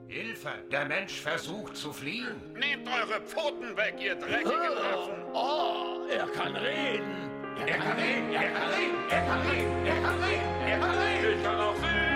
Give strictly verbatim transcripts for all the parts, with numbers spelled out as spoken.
Hilfe! Der Mensch versucht zu fliehen. Nehmt eure Pfoten weg, ihr dreckigen Affen! Oh, er kann reden! Er kann reden, er kann reden, er kann reden, er kann reden, er kann reden! Ich kann auch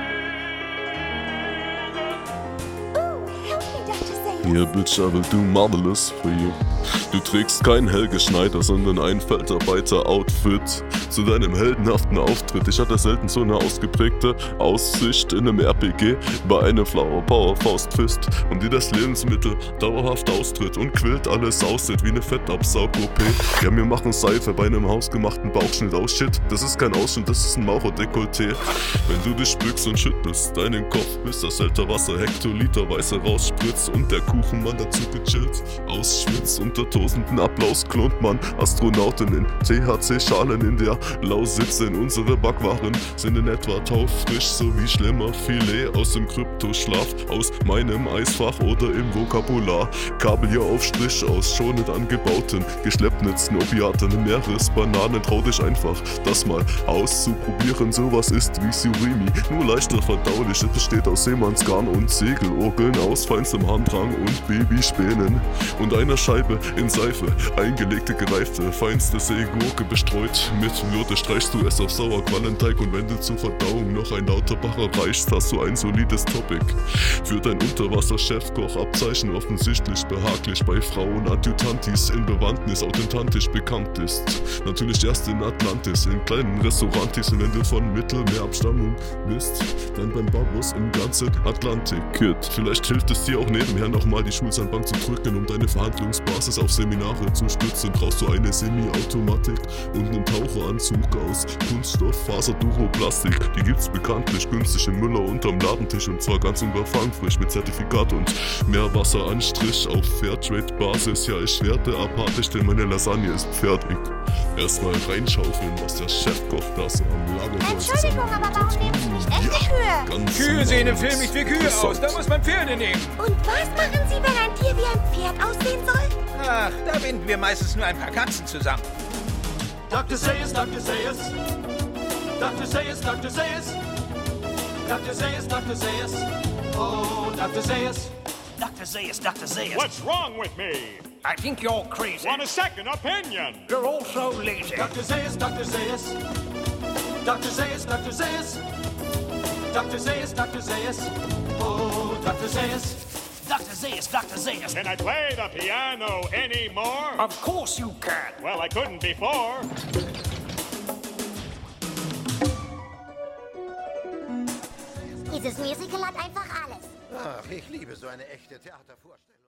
Oh, help me, Doktor Sayers. Yeah, bitch, I will do marvelous for you. Du trägst kein Helge Schneider, sondern ein Feldarbeiter-Outfit zu deinem heldenhaften Auftritt. Ich hatte selten so eine ausgeprägte Aussicht in einem R P G bei einer Flower Power Faustfist und die das Lebensmittel dauerhaft austritt und quillt alles aussieht wie eine Fettabsaug-O P. Ja, wir machen Seife bei einem hausgemachten Bauchschnitt aus. Shit, das ist kein Ausschnitt, das ist ein Maurer-Dekolleté. Wenn du dich bückst und schüttelst deinen Kopf, bis das Wasser hektoliterweise rausspritzt und der Kuchenmann dazu gechillt ausschwitzt. Unter tosenden Applaus klont man Astronauten in T H C-Schalen in der Lausitz. In unsere Backwaren sind in etwa taufrisch, sowie schlimmer Filet aus dem Kryptoschlaf, aus meinem Eisfach oder im Vokabular. Kabeljauaufstrich aus schonend angebauten, geschleppnetzten Opiaten, Meeresbananen. Trau dich einfach, das mal auszuprobieren. Sowas ist wie Surimi, nur leichter verdaulich. Es besteht aus Seemannsgarn und Segelorgeln, aus feinstem Harndrang und Babyspänen und einer Scheibe in Seife, eingelegte gereifte, feinste Seegurke bestreut mit Würde. Streichst du es auf Sauerquallenteig und wenn du zur Verdauung noch ein Lauterbacher reichst, hast du ein solides Topic für dein Unterwasser-Chefkoch-Abzeichen, offensichtlich behaglich bei Frauen Adjutantis in Bewandtnis authentisch bekannt ist. Natürlich erst in Atlantis, in kleinen Restaurantis, und wenn du von Mittelmeerabstammung bist, dann beim Babus im ganzen Atlantik. Kid, vielleicht hilft es dir auch nebenher nochmal die Schulzahn zu drücken, um deine Verhandlungsbasis auf Seminare zu stützen. Brauchst du eine Semi-Automatik und einen Taucheranzug aus Kunststoff, Faser, Duro, Plastik. Die gibt's bekanntlich günstig im Müller unterm Ladentisch und zwar ganz unverfangfrisch mit Zertifikat und Meerwasseranstrich auf Fairtrade-Basis. Ja, ich werde apathisch, denn meine Lasagne ist fertig. Erstmal reinschaufeln, was der Chefkoch da so am Lager Entschuldigung, aber warum nehmen Sie nicht echte Kühe? Ganz Kühe sehen im Film nicht wie Kühe aus, da muss man Pferde nehmen. Und was machen Sie, wenn ein Tier wie ein Pferd aussehen soll? Ach, da binden wir meistens nur ein paar Katzen zusammen. Doktor Sayers, Doktor Sayers. Doktor Sayers, Doktor Sayers. Doktor Sayers, Doktor Sayers. Oh, Doktor Sayers. Doktor Sayers, Doktor Sayers. What's wrong with me? I think you're crazy. Want a second opinion? You're also lazy. Doktor Sayers, Doktor Sayers. Doktor Sayers, Doktor Sayers. Doktor Sayers, Doktor Sayers. Oh, Doktor Sayers. Doktor Sayers, Doktor Sayers. Can I play the piano anymore? Of course you can. Well, I couldn't before. Dieses Musical hat einfach alles. Ach, ich liebe so eine echte Theatervorstellung.